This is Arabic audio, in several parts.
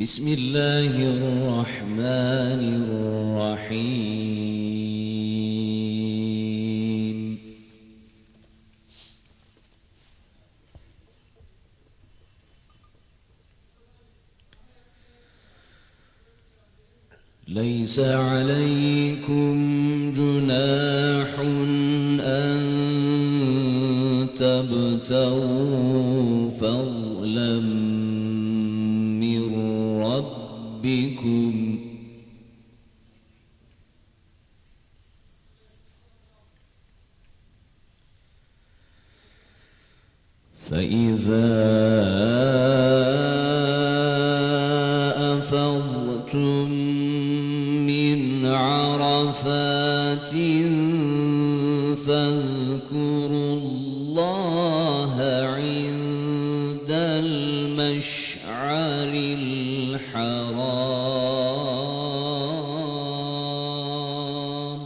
بسم الله الرحمن الرحيم. ليس عليكم جناح أن تبتغوا فضلا من ربكم فإذا أفضتم من عرفات فاذكروا الله عند المشعر الحرام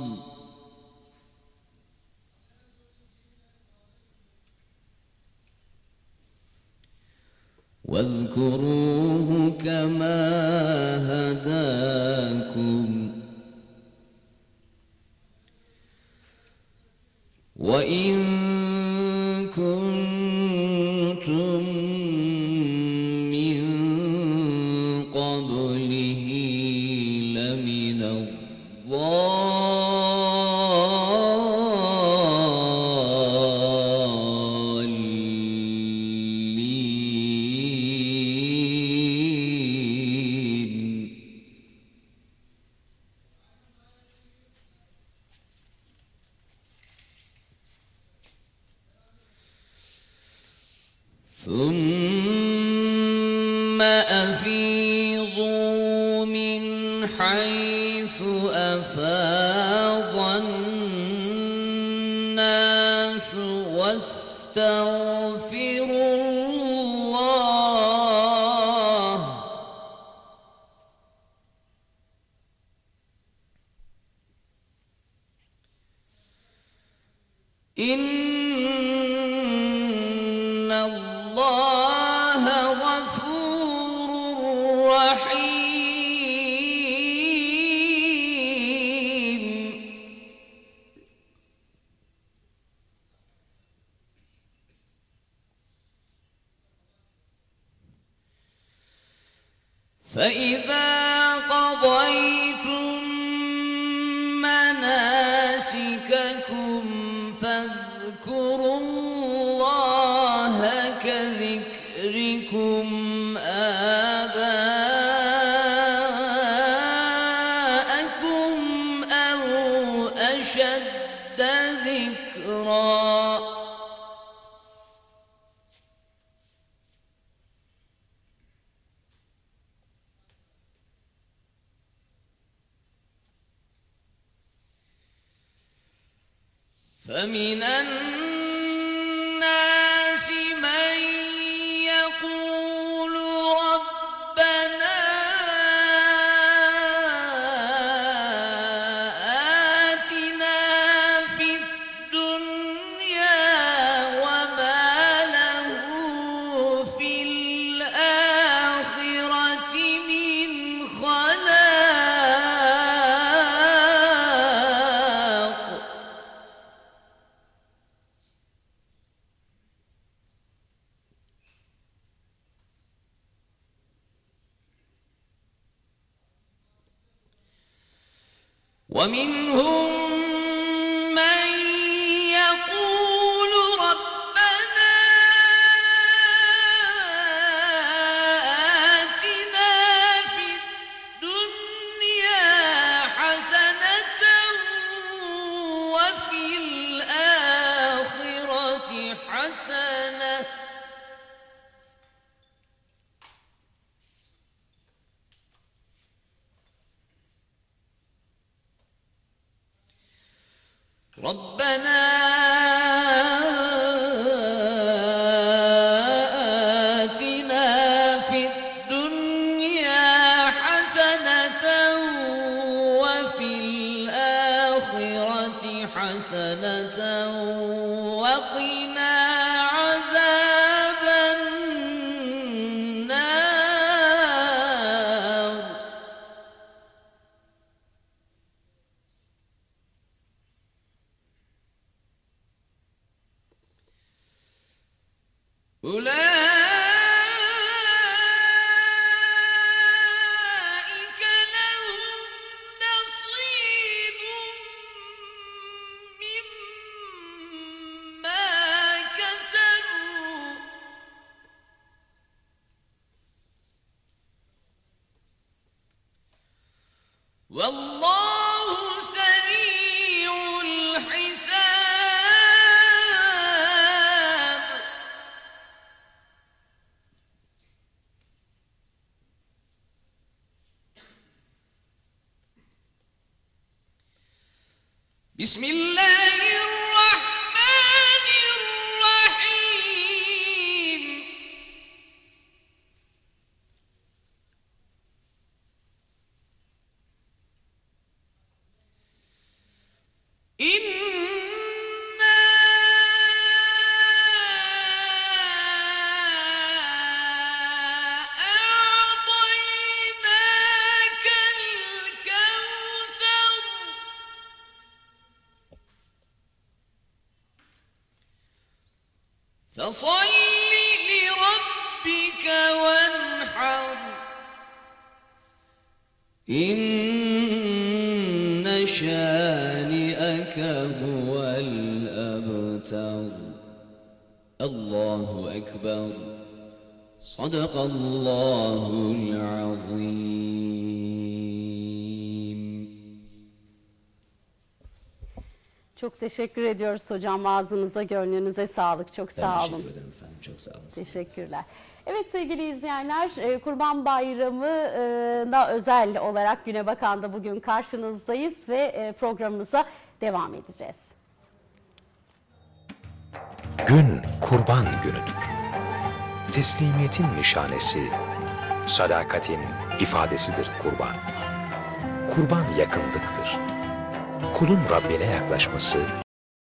واذكروه كما هداكم وإن كنتم من قبله لمن الضالين. ثم أفيضوا من حيث أفاض الناس واستغفروا الله إن الله غفور رحيم. فإذا قضيتم مناسككم فاذكروا الله كذكركم آباءكم أو أشد ذكرا فمن الناس من يقول ربنا آتنا في الدنيا وما له في الآخرة من خلاق. ومنهم من يقول ربنا آتنا في الدنيا حسنة وفي الآخرة حسنة ربنا آتنا في الدنيا حسنة وفي الآخرة حسنة وقنا عذاب النار. أولئك لهم نصيب مما كسبوا والله سريع الحساب. بسم الله الرحمن الرحيم. إنا أعطيناك الكوثر فصل لربك وانحر إن شانئك هو الأبتر. الله أكبر. صدق الله العظيم. Çok teşekkür ediyoruz hocam. Ağzınıza, gönlünüze sağlık. Çok sağ olun. Teşekkür ederim efendim. Çok sağ olun. Teşekkürler. Evet sevgili izleyenler, Kurban Bayramı'na özel olarak Güne Bakan'da bugün karşınızdayız ve programımıza devam edeceğiz. Gün Kurban Günü'dür. Teslimiyetin nişanesi, sadakatin ifadesidir kurban. Kurban yakınlıktır. Kulun Rabbine yaklaşması,